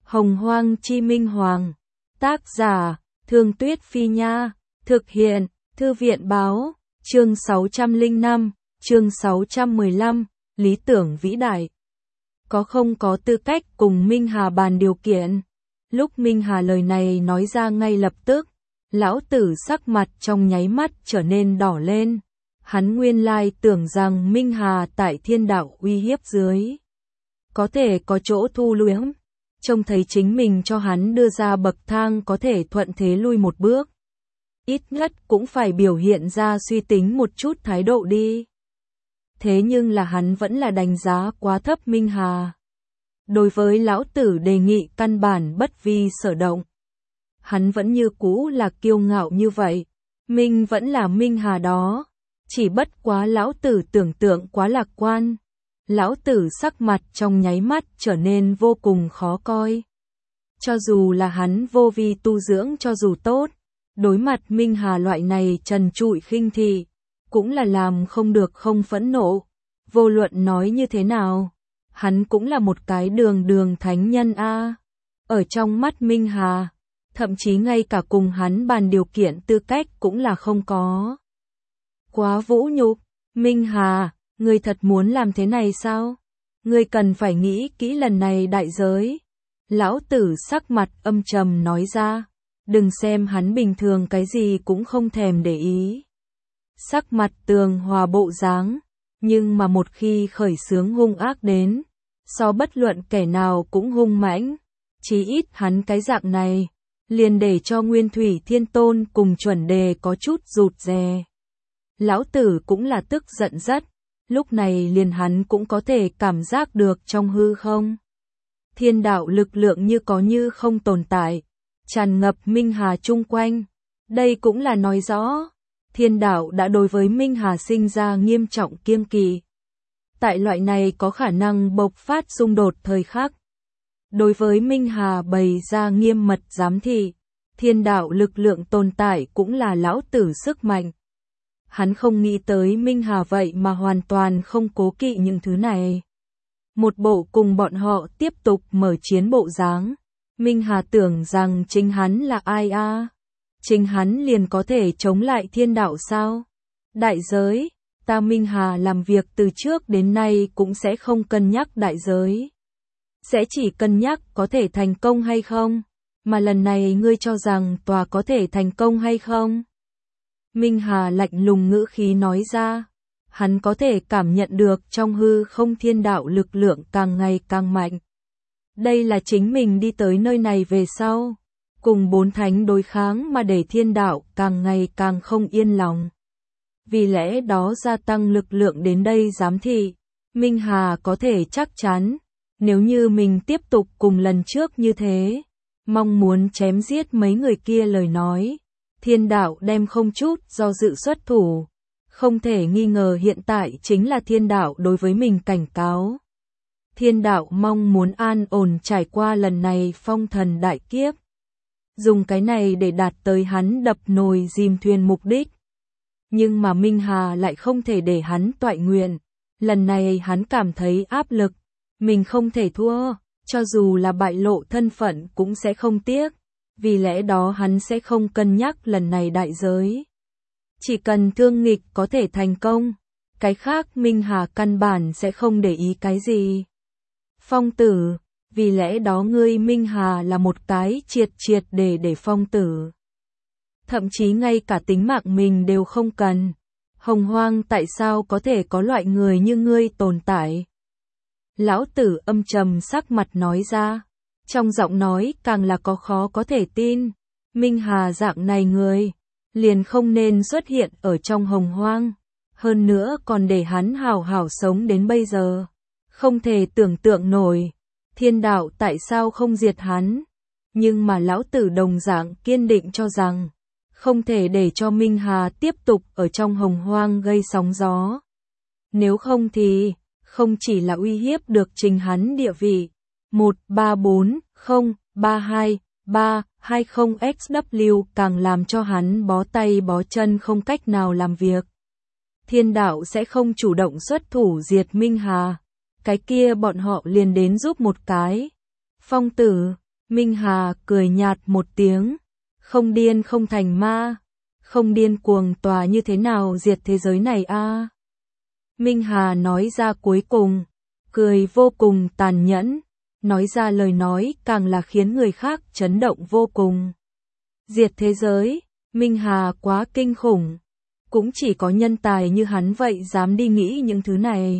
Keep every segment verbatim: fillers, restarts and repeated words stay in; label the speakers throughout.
Speaker 1: Hồng Hoang Chi Minh Hoàng. Tác giả, Thương Tuyết Phi Nha. Thực hiện, Thư viện Báo. Chương sáu trăm lẻ năm, chương sáu trăm mười lăm, Lý tưởng vĩ đại. Có không có tư cách cùng Minh Hà bàn điều kiện. Lúc Minh Hà lời này nói ra ngay lập tức, lão tử sắc mặt trong nháy mắt trở nên đỏ lên. Hắn nguyên lai tưởng rằng Minh Hà tại thiên đạo uy hiếp dưới có thể có chỗ thu liễm, trông thấy chính mình cho hắn đưa ra bậc thang có thể thuận thế lui một bước. Ít nhất cũng phải biểu hiện ra suy tính một chút thái độ đi. Thế nhưng là hắn vẫn là đánh giá quá thấp Minh Hà. Đối với lão tử đề nghị căn bản bất vi sở động. Hắn vẫn như cũ là kiêu ngạo như vậy. Minh vẫn là Minh Hà đó. Chỉ bất quá lão tử tưởng tượng quá lạc quan. Lão tử sắc mặt trong nháy mắt trở nên vô cùng khó coi. Cho dù là hắn vô vi tu dưỡng cho dù tốt, đối mặt Minh Hà loại này trần trụi khinh thị, cũng là làm không được không phẫn nộ. Vô luận nói như thế nào, hắn cũng là một cái đường đường thánh nhân a. Ở trong mắt Minh Hà, thậm chí ngay cả cùng hắn bàn điều kiện tư cách cũng là không có. Quá vũ nhục, Minh Hà, ngươi thật muốn làm thế này sao? Ngươi cần phải nghĩ kỹ lần này đại giới. Lão tử sắc mặt âm trầm nói ra, đừng xem hắn bình thường cái gì cũng không thèm để ý. Sắc mặt tường hòa bộ dáng, nhưng mà một khi khởi xướng hung ác đến, so bất luận kẻ nào cũng hung mãnh, chí ít hắn cái dạng này, liền để cho Nguyên Thủy Thiên Tôn cùng chuẩn đề có chút rụt rè. Lão tử cũng là tức giận rất, lúc này liền hắn cũng có thể cảm giác được trong hư không. Thiên đạo lực lượng như có như không tồn tại, tràn ngập Minh Hà chung quanh. Đây cũng là nói rõ, thiên đạo đã đối với Minh Hà sinh ra nghiêm trọng kiêng kỵ. Tại loại này có khả năng bộc phát xung đột thời khắc. Đối với Minh Hà bày ra nghiêm mật giám thị, thiên đạo lực lượng tồn tại cũng là lão tử sức mạnh. Hắn không nghĩ tới Minh Hà vậy mà hoàn toàn không cố kỵ những thứ này. Một bộ cùng bọn họ tiếp tục mở chiến bộ dáng. Minh Hà tưởng rằng chính hắn là ai a? À? Chính hắn liền có thể chống lại thiên đạo sao? Đại giới, ta Minh Hà làm việc từ trước đến nay cũng sẽ không cân nhắc đại giới. Sẽ chỉ cân nhắc có thể thành công hay không, mà lần này ngươi cho rằng tòa có thể thành công hay không? Minh Hà lạnh lùng ngữ khí nói ra, hắn có thể cảm nhận được trong hư không thiên đạo lực lượng càng ngày càng mạnh. Đây là chính mình đi tới nơi này về sau, cùng bốn thánh đối kháng mà để thiên đạo càng ngày càng không yên lòng. Vì lẽ đó gia tăng lực lượng đến đây giám thị, Minh Hà có thể chắc chắn, nếu như mình tiếp tục cùng lần trước như thế, mong muốn chém giết mấy người kia lời nói, thiên đạo đem không chút do dự xuất thủ. Không thể nghi ngờ hiện tại chính là thiên đạo đối với mình cảnh cáo. Thiên đạo mong muốn an ổn trải qua lần này phong thần đại kiếp. Dùng cái này để đạt tới hắn đập nồi dìm thuyền mục đích. Nhưng mà Minh Hà lại không thể để hắn toại nguyện. Lần này hắn cảm thấy áp lực. Mình không thể thua, cho dù là bại lộ thân phận cũng sẽ không tiếc. Vì lẽ đó hắn sẽ không cân nhắc lần này đại giới. Chỉ cần thương nghịch có thể thành công, cái khác Minh Hà căn bản sẽ không để ý cái gì. Phong tử, vì lẽ đó ngươi Minh Hà là một cái triệt triệt để để phong tử. Thậm chí ngay cả tính mạng mình đều không cần. Hồng Hoang tại sao có thể có loại người như ngươi tồn tại? Lão tử âm trầm sắc mặt nói ra, trong giọng nói càng là có khó có thể tin. Minh Hà dạng này người liền không nên xuất hiện ở trong Hồng Hoang, hơn nữa còn để hắn hào hào sống đến bây giờ. Không thể tưởng tượng nổi, thiên đạo tại sao không diệt hắn, nhưng mà lão tử đồng dạng kiên định cho rằng, không thể để cho Minh Hà tiếp tục ở trong Hồng Hoang gây sóng gió. Nếu không thì, không chỉ là uy hiếp được trình hắn địa vị, một ba bốn không ba hai ba hai không x w càng làm cho hắn bó tay bó chân không cách nào làm việc. Thiên đạo sẽ không chủ động xuất thủ diệt Minh Hà, cái kia bọn họ liền đến giúp một cái. Phong tử, Minh Hà cười nhạt một tiếng, không điên không thành ma, không điên cuồng tòa như thế nào diệt thế giới này a? À? Minh Hà nói ra cuối cùng, cười vô cùng tàn nhẫn, nói ra lời nói càng là khiến người khác chấn động vô cùng. Diệt thế giới, Minh Hà quá kinh khủng, cũng chỉ có nhân tài như hắn vậy dám đi nghĩ những thứ này.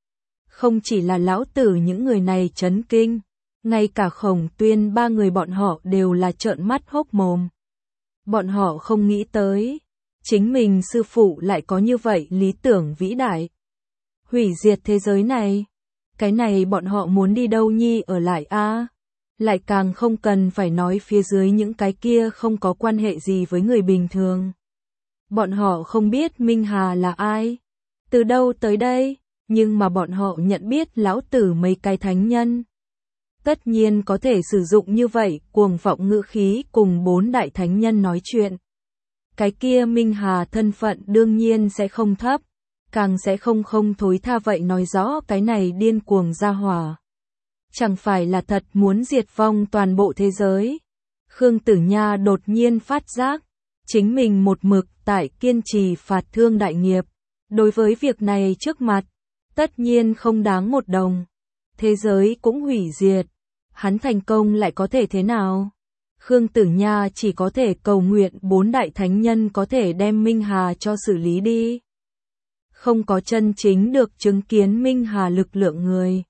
Speaker 1: Không chỉ là lão tử những người này chấn kinh, ngay cả Khổng Tuyên ba người bọn họ đều là trợn mắt hốc mồm. Bọn họ không nghĩ tới, chính mình sư phụ lại có như vậy lý tưởng vĩ đại. Hủy diệt thế giới này, cái này bọn họ muốn đi đâu nhi ở lại a? À? Lại càng không cần phải nói phía dưới những cái kia không có quan hệ gì với người bình thường. Bọn họ không biết Minh Hà là ai, từ đâu tới đây, nhưng mà bọn họ nhận biết lão tử mấy cái thánh nhân. Tất nhiên có thể sử dụng như vậy cuồng vọng ngữ khí cùng bốn đại thánh nhân nói chuyện. Cái kia Minh Hà thân phận đương nhiên sẽ không thấp, càng sẽ không không thối tha vậy nói rõ cái này điên cuồng ra hỏa. Chẳng phải là thật muốn diệt vong toàn bộ thế giới. Khương Tử Nha đột nhiên phát giác, chính mình một mực tại kiên trì phạt thương đại nghiệp. Đối với việc này trước mặt, tất nhiên không đáng một đồng. Thế giới cũng hủy diệt. Hắn thành công lại có thể thế nào? Khương Tử Nha chỉ có thể cầu nguyện bốn đại thánh nhân có thể đem Minh Hà cho xử lý đi. Không có chân chính được chứng kiến Minh Hà lực lượng người.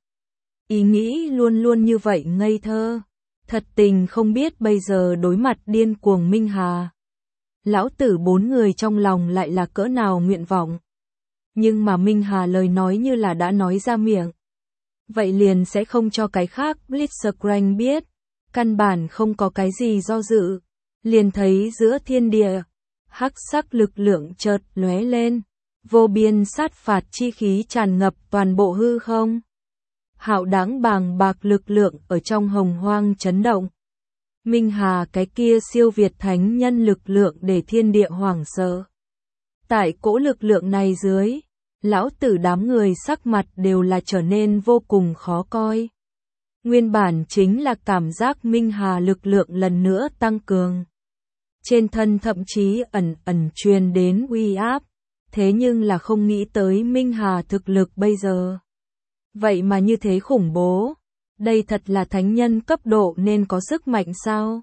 Speaker 1: Ý nghĩ luôn luôn như vậy ngây thơ. Thật tình không biết bây giờ đối mặt điên cuồng Minh Hà. Lão tử bốn người trong lòng lại là cỡ nào nguyện vọng. Nhưng mà Minh Hà lời nói như là đã nói ra miệng. Vậy liền sẽ không cho cái khác Blitzcrank biết. Căn bản không có cái gì do dự. Liền thấy giữa thiên địa, hắc sắc lực lượng chợt lóe lên. Vô biên sát phạt chi khí tràn ngập toàn bộ hư không. Hạo đáng bàng bạc lực lượng ở trong hồng hoang chấn động. Minh Hà cái kia siêu việt thánh nhân lực lượng để thiên địa hoảng sợ. Tại cỗ lực lượng này dưới, lão tử đám người sắc mặt đều là trở nên vô cùng khó coi. Nguyên bản chính là cảm giác Minh Hà lực lượng lần nữa tăng cường. Trên thân thậm chí ẩn ẩn truyền đến uy áp, thế nhưng là không nghĩ tới Minh Hà thực lực bây giờ. Vậy mà như thế khủng bố, đây thật là thánh nhân cấp độ nên có sức mạnh sao?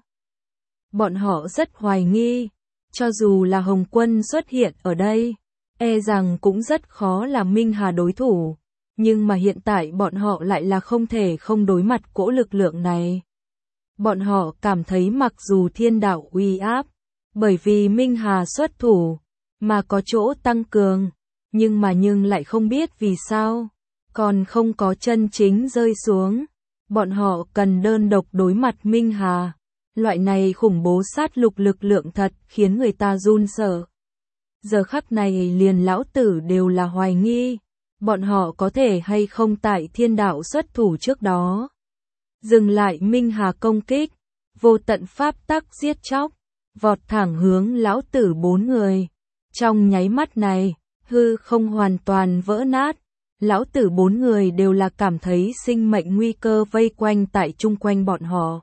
Speaker 1: Bọn họ rất hoài nghi, cho dù là Hồng Quân xuất hiện ở đây, e rằng cũng rất khó là Minh Hà đối thủ, nhưng mà hiện tại bọn họ lại là không thể không đối mặt cỗ lực lượng này. Bọn họ cảm thấy mặc dù thiên đạo uy áp, bởi vì Minh Hà xuất thủ, mà có chỗ tăng cường, nhưng mà nhưng lại không biết vì sao, còn không có chân chính rơi xuống. Bọn họ cần đơn độc đối mặt Minh Hà. Loại này khủng bố sát lục lực lượng thật khiến người ta run sợ. Giờ khắc này liền lão tử đều là hoài nghi. Bọn họ có thể hay không tại thiên đạo xuất thủ trước đó. Dừng lại Minh Hà công kích. Vô tận pháp tắc giết chóc. Vọt thẳng hướng lão tử bốn người. Trong nháy mắt này, hư không hoàn toàn vỡ nát. Lão tử bốn người đều là cảm thấy sinh mệnh nguy cơ vây quanh tại chung quanh bọn họ.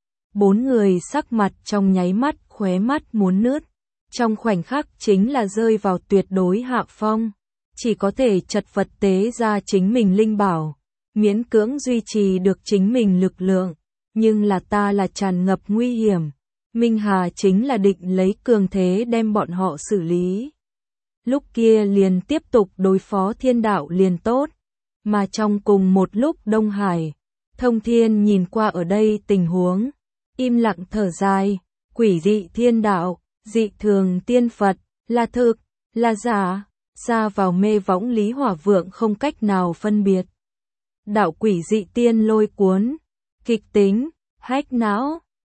Speaker 1: Bốn người sắc mặt trong nháy mắt khóe mắt muốn nứt. Trong khoảnh khắc chính là rơi vào tuyệt đối hạ phong. Chỉ có thể chật vật tế ra chính mình linh bảo. Miễn cưỡng duy trì được chính mình lực lượng. Nhưng là ta là tràn ngập nguy hiểm. Minh Hà chính là định lấy cường thế đem bọn họ xử lý. Lúc kia liền tiếp tục đối phó thiên đạo liền tốt. Mà trong cùng một lúc Đông Hải, Thông Thiên nhìn qua ở đây tình huống. Im lặng thở dài, quỷ dị thiên đạo, dị thường tiên Phật, là thực, là giả, xa vào mê võng Lý Hỏa Vượng không cách nào phân biệt. Đạo quỷ dị tiên lôi cuốn, kịch tính, hách não.